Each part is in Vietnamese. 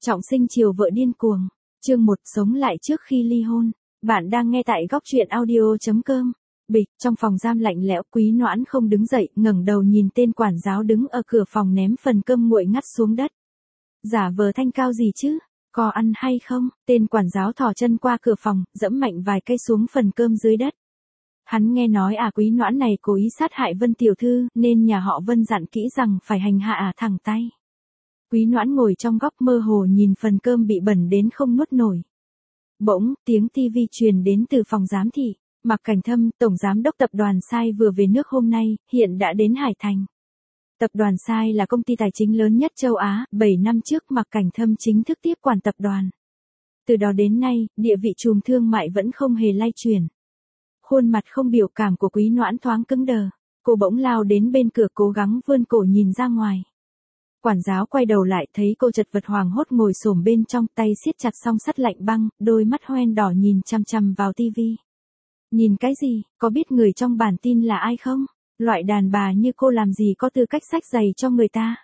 Trọng sinh chiều vợ điên cuồng. Chương 1 sống lại trước khi ly hôn. Bạn đang nghe tại góc truyện audio.com. Bịch, trong phòng giam lạnh lẽo, Quý Noãn không đứng dậy, ngẩng đầu nhìn tên quản giáo đứng ở cửa phòng ném phần cơm nguội ngắt xuống đất. Giả vờ thanh cao gì chứ? Có ăn hay không? Tên quản giáo thò chân qua cửa phòng, dẫm mạnh vài cây xuống phần cơm dưới đất. Hắn nghe nói Quý Noãn này cố ý sát hại Vân tiểu thư, nên nhà họ Vân dặn kỹ rằng phải hành hạ thẳng tay. Quý Noãn ngồi trong góc mơ hồ nhìn phần cơm bị bẩn đến không nuốt nổi. Bỗng, tiếng TV truyền đến từ phòng giám thị. Mạc Cảnh Thâm, tổng giám đốc tập đoàn Sai vừa về nước hôm nay, hiện đã đến Hải Thành. Tập đoàn Sai là công ty tài chính lớn nhất châu Á, 7 năm trước Mạc Cảnh Thâm chính thức tiếp quản tập đoàn. Từ đó đến nay, địa vị trùm thương mại vẫn không hề lay chuyển. Khuôn mặt không biểu cảm của Quý Noãn thoáng cứng đờ. Cô bỗng lao đến bên cửa cố gắng vươn cổ nhìn ra ngoài. Quản giáo quay đầu lại thấy cô chật vật hoảng hốt ngồi xổm bên trong, tay siết chặt song sắt lạnh băng, đôi mắt hoen đỏ nhìn chằm chằm vào tivi. Nhìn cái gì, có biết người trong bản tin là ai không? Loại đàn bà như cô làm gì có tư cách xách giày cho người ta?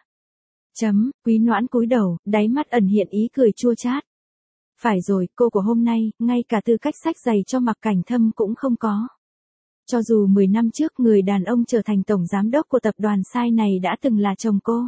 Quý Noãn cúi đầu, đáy mắt ẩn hiện ý cười chua chát. Phải rồi, cô của hôm nay, ngay cả tư cách xách giày cho Mạc Cảnh Thâm cũng không có. Cho dù 10 năm trước người đàn ông trở thành tổng giám đốc của tập đoàn Sai này đã từng là chồng cô.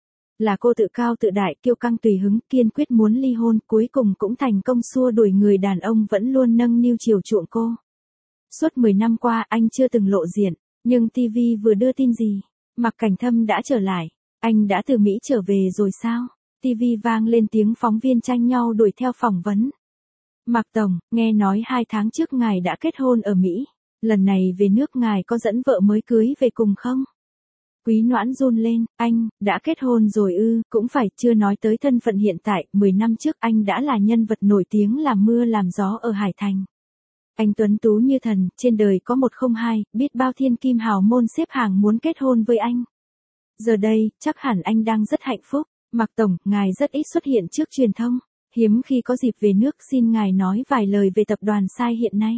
Là cô tự cao tự đại, kiêu căng tùy hứng, kiên quyết muốn ly hôn, cuối cùng cũng thành công xua đuổi người đàn ông vẫn luôn nâng niu chiều chuộng cô. Suốt 10 năm qua anh chưa từng lộ diện, nhưng TV vừa đưa tin gì? Mạc Cảnh Thâm đã trở lại. Anh đã từ Mỹ trở về rồi sao? TV vang lên tiếng phóng viên tranh nhau đuổi theo phỏng vấn. Mạc Tổng, nghe nói 2 tháng trước ngài đã kết hôn ở Mỹ. Lần này về nước ngài có dẫn vợ mới cưới về cùng không? Quý Noãn run lên, anh, đã kết hôn rồi ư? Cũng phải, chưa nói tới thân phận hiện tại, 10 năm trước anh đã là nhân vật nổi tiếng làm mưa làm gió ở Hải Thành. Anh tuấn tú như thần, trên đời có một không hai, biết bao thiên kim hào môn xếp hàng muốn kết hôn với anh. Giờ đây, chắc hẳn anh đang rất hạnh phúc. Mạc Tổng, ngài rất ít xuất hiện trước truyền thông. Hiếm khi có dịp về nước, xin ngài nói vài lời về tập đoàn Sai hiện nay.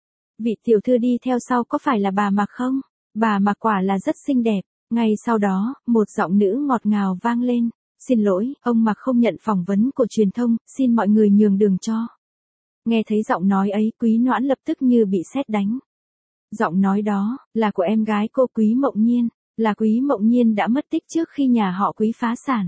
Vị tiểu thư đi theo sau có phải là bà Mạc không? Bà Mạc quả là rất xinh đẹp. Ngay sau đó, một giọng nữ ngọt ngào vang lên. Xin lỗi, ông Mạc không nhận phỏng vấn của truyền thông, xin mọi người nhường đường cho. Nghe thấy giọng nói ấy, Quý Noãn lập tức như bị sét đánh. Giọng nói đó, là của em gái cô Quý Mộng Nhiên, là Quý Mộng Nhiên đã mất tích trước khi nhà họ Quý phá sản.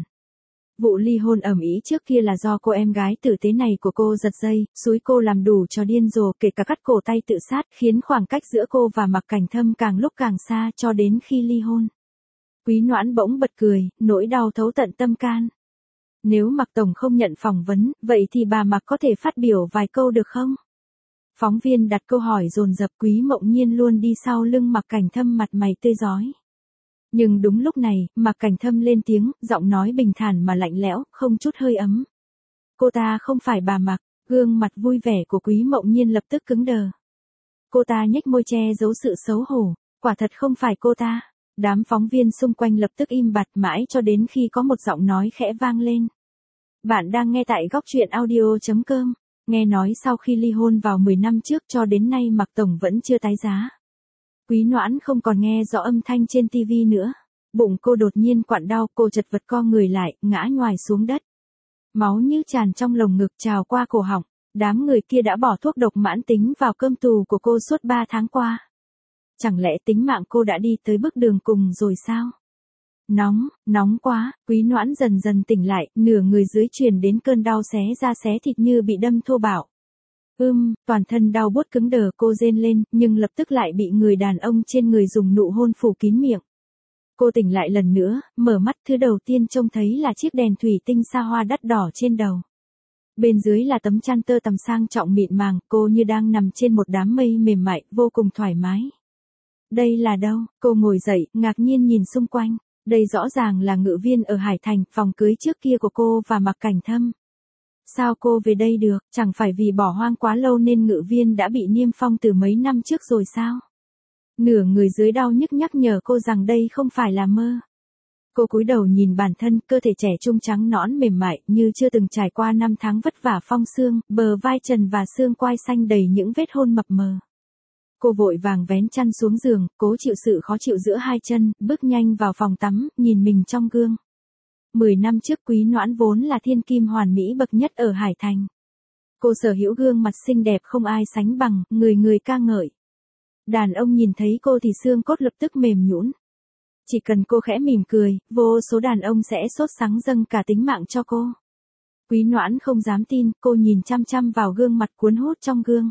Vụ ly hôn ầm ĩ trước kia là do cô em gái tử tế này của cô giật dây, xúi cô làm đủ trò điên rồ, kể cả cắt cổ tay tự sát, khiến khoảng cách giữa cô và Mạc Cảnh Thâm càng lúc càng xa cho đến khi ly hôn. Quý Noãn bỗng bật cười, nỗi đau thấu tận tâm can. Nếu Mạc Tổng không nhận phỏng vấn, vậy thì bà Mạc có thể phát biểu vài câu được không? Phóng viên đặt câu hỏi dồn dập. Quý Mộng Nhiên luôn đi sau lưng Mạc Cảnh Thâm mặt mày tươi rói. Nhưng đúng lúc này, Mạc Cảnh Thâm lên tiếng, giọng nói bình thản mà lạnh lẽo, không chút hơi ấm. Cô ta không phải bà Mạc. Gương mặt vui vẻ của Quý Mộng Nhiên lập tức cứng đờ. Cô ta nhếch môi che giấu sự xấu hổ. Quả thật không phải cô ta. Đám phóng viên xung quanh lập tức im bặt mãi cho đến khi có một giọng nói khẽ vang lên. Bạn đang nghe tại góc truyện audio.com. Nghe nói sau khi ly hôn vào 10 năm trước cho đến nay Mạc Tổng vẫn chưa tái giá. Quý Noãn không còn nghe rõ âm thanh trên TV nữa. Bụng cô đột nhiên quặn đau, cô chật vật co người lại, ngã nhoài xuống đất. Máu như tràn trong lồng ngực trào qua cổ họng. Đám người kia đã bỏ thuốc độc mãn tính vào cơm tù của cô suốt 3 tháng qua. Chẳng lẽ tính mạng cô đã đi tới bước đường cùng rồi sao? Nóng quá, Quý Noãn dần dần tỉnh lại, nửa người dưới truyền đến cơn đau xé da xé thịt như bị đâm thô bạo. Toàn thân đau buốt cứng đờ, cô rên lên, nhưng lập tức lại bị người đàn ông trên người dùng nụ hôn phủ kín miệng. Cô tỉnh lại lần nữa, mở mắt, thứ đầu tiên trông thấy là chiếc đèn thủy tinh xa hoa đắt đỏ trên đầu. Bên dưới là tấm chăn tơ tằm sang trọng mịn màng, cô như đang nằm trên một đám mây mềm mại, vô cùng thoải mái. Đây là đâu? Cô ngồi dậy, ngạc nhiên nhìn xung quanh. Đây rõ ràng là Ngự Viên ở Hải Thành, phòng cưới trước kia của cô và Mạc Cảnh Thâm. Sao cô về đây được? Chẳng phải vì bỏ hoang quá lâu nên Ngự Viên đã bị niêm phong từ mấy năm trước rồi sao? Nửa người dưới đau nhức nhắc nhở cô rằng đây không phải là mơ. Cô cúi đầu nhìn bản thân, cơ thể trẻ trung trắng nõn mềm mại như chưa từng trải qua 5 tháng vất vả phong sương, bờ vai trần và xương quai xanh đầy những vết hôn mập mờ. Cô vội vàng vén chăn xuống giường, cố chịu sự khó chịu giữa hai chân, bước nhanh vào phòng tắm, nhìn mình trong gương. 10 năm trước Quý Noãn vốn là thiên kim hoàn mỹ bậc nhất ở Hải Thành. Cô sở hữu gương mặt xinh đẹp không ai sánh bằng, người người ca ngợi. Đàn ông nhìn thấy cô thì xương cốt lập tức mềm nhũn. Chỉ cần cô khẽ mỉm cười, vô số đàn ông sẽ sốt sắng dâng cả tính mạng cho cô. Quý Noãn không dám tin, cô nhìn chăm chăm vào gương mặt cuốn hút trong gương.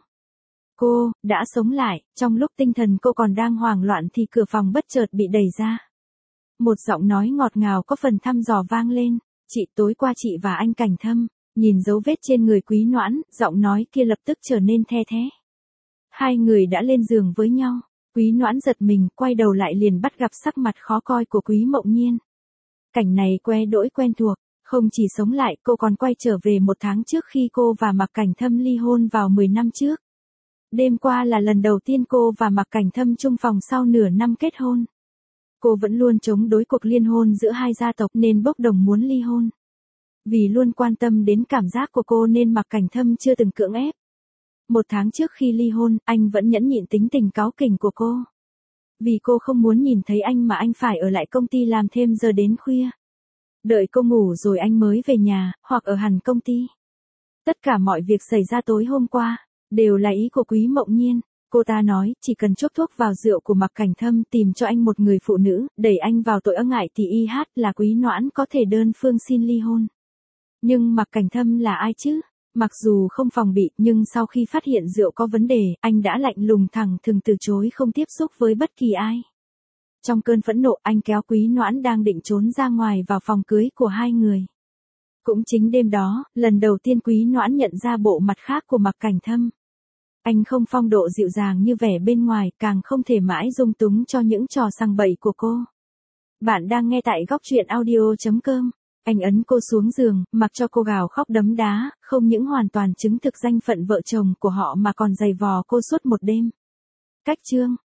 Cô, đã sống lại, trong lúc tinh thần cô còn đang hoảng loạn thì cửa phòng bất chợt bị đẩy ra. Một giọng nói ngọt ngào có phần thăm dò vang lên, chị tối qua chị và anh Cảnh Thâm, nhìn dấu vết trên người Quý Noãn, giọng nói kia lập tức trở nên the thé. Hai người đã lên giường với nhau, Quý Noãn giật mình, quay đầu lại liền bắt gặp sắc mặt khó coi của Quý Mộng Nhiên. Cảnh này que đỗi quen thuộc, không chỉ sống lại cô còn quay trở về 1 tháng trước khi cô và Mạc Cảnh Thâm ly hôn vào 10 năm trước. Đêm qua là lần đầu tiên cô và Mạc Cảnh Thâm chung phòng sau nửa năm kết hôn. Cô vẫn luôn chống đối cuộc liên hôn giữa hai gia tộc nên bốc đồng muốn ly hôn. Vì luôn quan tâm đến cảm giác của cô nên Mạc Cảnh Thâm chưa từng cưỡng ép. 1 tháng trước khi ly hôn, anh vẫn nhẫn nhịn tính tình cáu kỉnh của cô. Vì cô không muốn nhìn thấy anh mà anh phải ở lại công ty làm thêm giờ đến khuya. Đợi cô ngủ rồi anh mới về nhà, hoặc ở hẳn công ty. Tất cả mọi việc xảy ra tối hôm qua, đều là ý của Quý Mộng Nhiên. Cô ta nói, chỉ cần chốc thuốc vào rượu của Mạc Cảnh Thâm tìm cho anh một người phụ nữ, đẩy anh vào tội ác ngại thì là Quý Noãn có thể đơn phương xin ly hôn. Nhưng Mạc Cảnh Thâm là ai chứ? Mặc dù không phòng bị, nhưng sau khi phát hiện rượu có vấn đề, anh đã lạnh lùng thẳng thừng từ chối không tiếp xúc với bất kỳ ai. Trong cơn phẫn nộ, anh kéo Quý Noãn đang định trốn ra ngoài vào phòng cưới của hai người. Cũng chính đêm đó, lần đầu tiên Quý Noãn nhận ra bộ mặt khác của Mạc Cảnh Thâm. Anh không phong độ dịu dàng như vẻ bên ngoài, càng không thể mãi dung túng cho những trò sằng bậy của cô. Bạn đang nghe tại góc truyện audio.com. Anh ấn cô xuống giường, mặc cho cô gào khóc đấm đá, không những hoàn toàn chứng thực danh phận vợ chồng của họ mà còn giày vò cô suốt một đêm. Cách chương